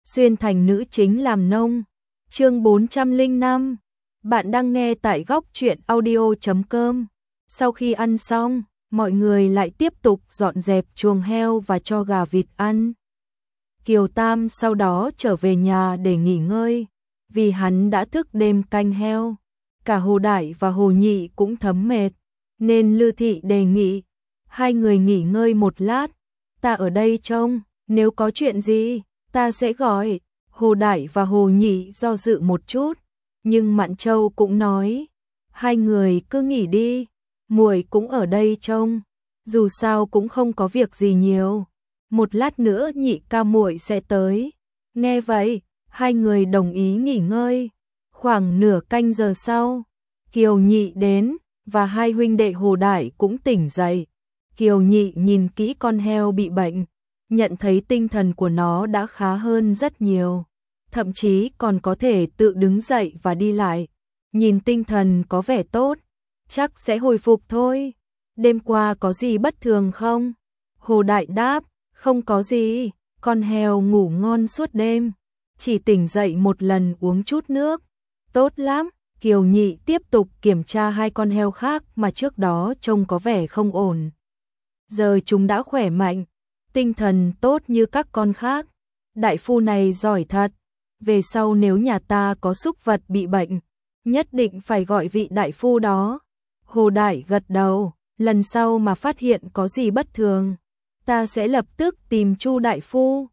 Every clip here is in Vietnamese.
xuyên thành nữ chính làm nông. Chương 405. Bạn đang nghe tại góc truyện audio.com. Sau khi ăn xong, mọi người lại tiếp tục dọn dẹp chuồng heo và cho gà vịt ăn. Kiều Tam sau đó trở về nhà để nghỉ ngơi, vì hắn đã thức đêm canh heo. Cả Hồ Đại và Hồ Nhị cũng thấm mệt, nên Lư Thị đề nghị hai người nghỉ ngơi một lát, ta ở đây trông, nếu có chuyện gì, ta sẽ gọi. Hồ Đại và Hồ Nhị do dự một chút, nhưng Mạn Châu cũng nói, hai người cứ nghỉ đi, muội cũng ở đây trông, dù sao cũng không có việc gì nhiều. Một lát nữa Nhị ca muội sẽ tới. Nghe vậy, hai người đồng ý nghỉ ngơi. Khoảng nửa canh giờ sau, Kiều Nhị đến, và hai huynh đệ Hồ Đại cũng tỉnh dậy. Kiều Nhị nhìn kỹ con heo bị bệnh, nhận thấy tinh thần của nó đã khá hơn rất nhiều, thậm chí còn có thể tự đứng dậy và đi lại. Nhìn tinh thần có vẻ tốt, chắc sẽ hồi phục thôi. Đêm qua có gì bất thường không? Hồ Đại đáp, không có gì, con heo ngủ ngon suốt đêm, chỉ tỉnh dậy một lần uống chút nước. Tốt lắm. Kiều Nhị tiếp tục kiểm tra hai con heo khác mà trước đó trông có vẻ không ổn. Giờ chúng đã khỏe mạnh, tinh thần tốt như các con khác. Đại phu này giỏi thật. Về sau nếu nhà ta có súc vật bị bệnh, nhất định phải gọi vị đại phu đó. Hồ Đại gật đầu, lần sau mà phát hiện có gì bất thường, ta sẽ lập tức tìm Chu đại phu.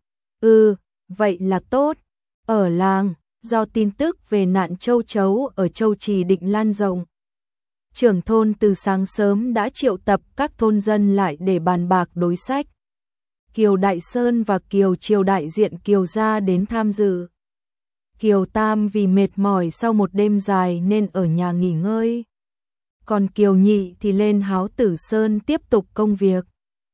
Vậy là tốt. Ở làng, do tin tức về nạn châu chấu ở Châu Trì định lan rộng, trưởng thôn từ sáng sớm đã triệu tập các thôn dân lại để bàn bạc đối sách. Kiều Đại Sơn và Kiều Triều đại diện Kiều gia đến tham dự. Kiều Tam vì mệt mỏi sau một đêm dài nên ở nhà nghỉ ngơi. Còn Kiều Nhị thì lên Háo Tử Sơn tiếp tục công việc.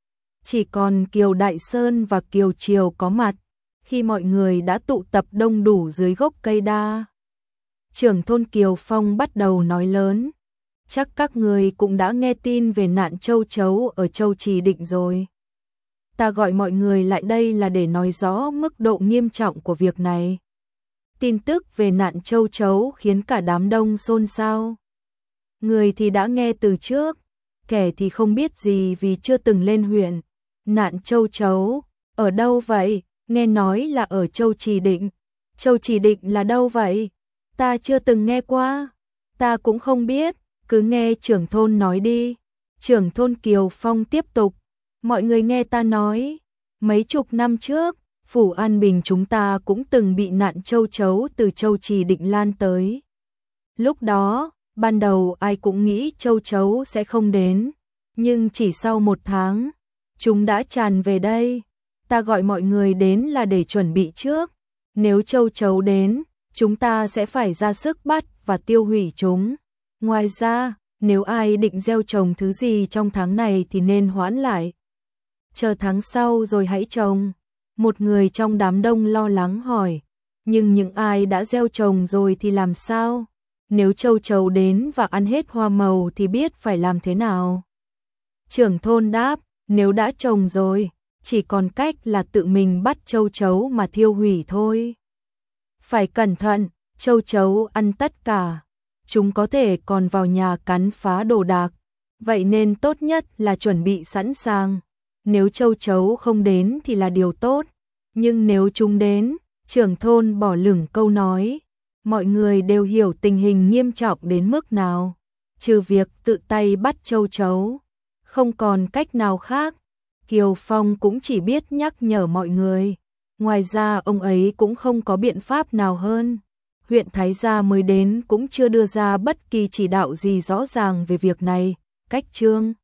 Chỉ còn Kiều Đại Sơn và Kiều Triều có mặt khi mọi người đã tụ tập đông đủ dưới gốc cây đa. Trưởng thôn Kiều Phong bắt đầu nói lớn, chắc các người cũng đã nghe tin về nạn châu chấu ở Châu Trì Định rồi. Ta gọi mọi người lại đây là để nói rõ mức độ nghiêm trọng của việc này. Tin tức về nạn châu chấu khiến cả đám đông xôn xao. Người thì đã nghe từ trước, kẻ thì không biết gì vì chưa từng lên huyện. Nạn châu chấu, ở đâu vậy? Nghe nói là ở Châu Trì Định. Châu Trì Định là đâu vậy? Ta chưa từng nghe qua. Ta cũng không biết, cứ nghe trưởng thôn nói đi. Trưởng thôn Kiều Phong tiếp tục, mọi người nghe ta nói, mấy chục năm trước, phủ An Bình chúng ta cũng từng bị nạn châu chấu từ Châu Trì Định lan tới. Lúc đó, ban đầu ai cũng nghĩ châu chấu sẽ không đến, nhưng chỉ sau một tháng, chúng đã tràn về đây. Ta gọi mọi người đến là để chuẩn bị trước. Nếu châu chấu đến, chúng ta sẽ phải ra sức bắt và tiêu hủy chúng. Ngoài ra, nếu ai định gieo trồng thứ gì trong tháng này thì nên hoãn lại. Chờ tháng sau rồi hãy trồng. Một người trong đám đông lo lắng hỏi, nhưng những ai đã gieo trồng rồi thì làm sao? Nếu châu chấu đến và ăn hết hoa màu thì biết phải làm thế nào? Trưởng thôn đáp, nếu đã trồng rồi, chỉ còn cách là tự mình bắt châu chấu mà thiêu hủy thôi. Phải cẩn thận, châu chấu ăn tất cả. Chúng có thể còn vào nhà cắn phá đồ đạc. Vậy nên tốt nhất là chuẩn bị sẵn sàng. Nếu châu chấu không đến thì là điều tốt. Nhưng nếu chúng đến, trưởng thôn bỏ lửng câu nói. Mọi người đều hiểu tình hình nghiêm trọng đến mức nào. Trừ việc tự tay bắt châu chấu, không còn cách nào khác. Kiều Phong cũng chỉ biết nhắc nhở mọi người. Ngoài ra ông ấy cũng không có biện pháp nào hơn. Huyện Thái Gia mới đến cũng chưa đưa ra bất kỳ chỉ đạo gì rõ ràng về việc này. Cách chương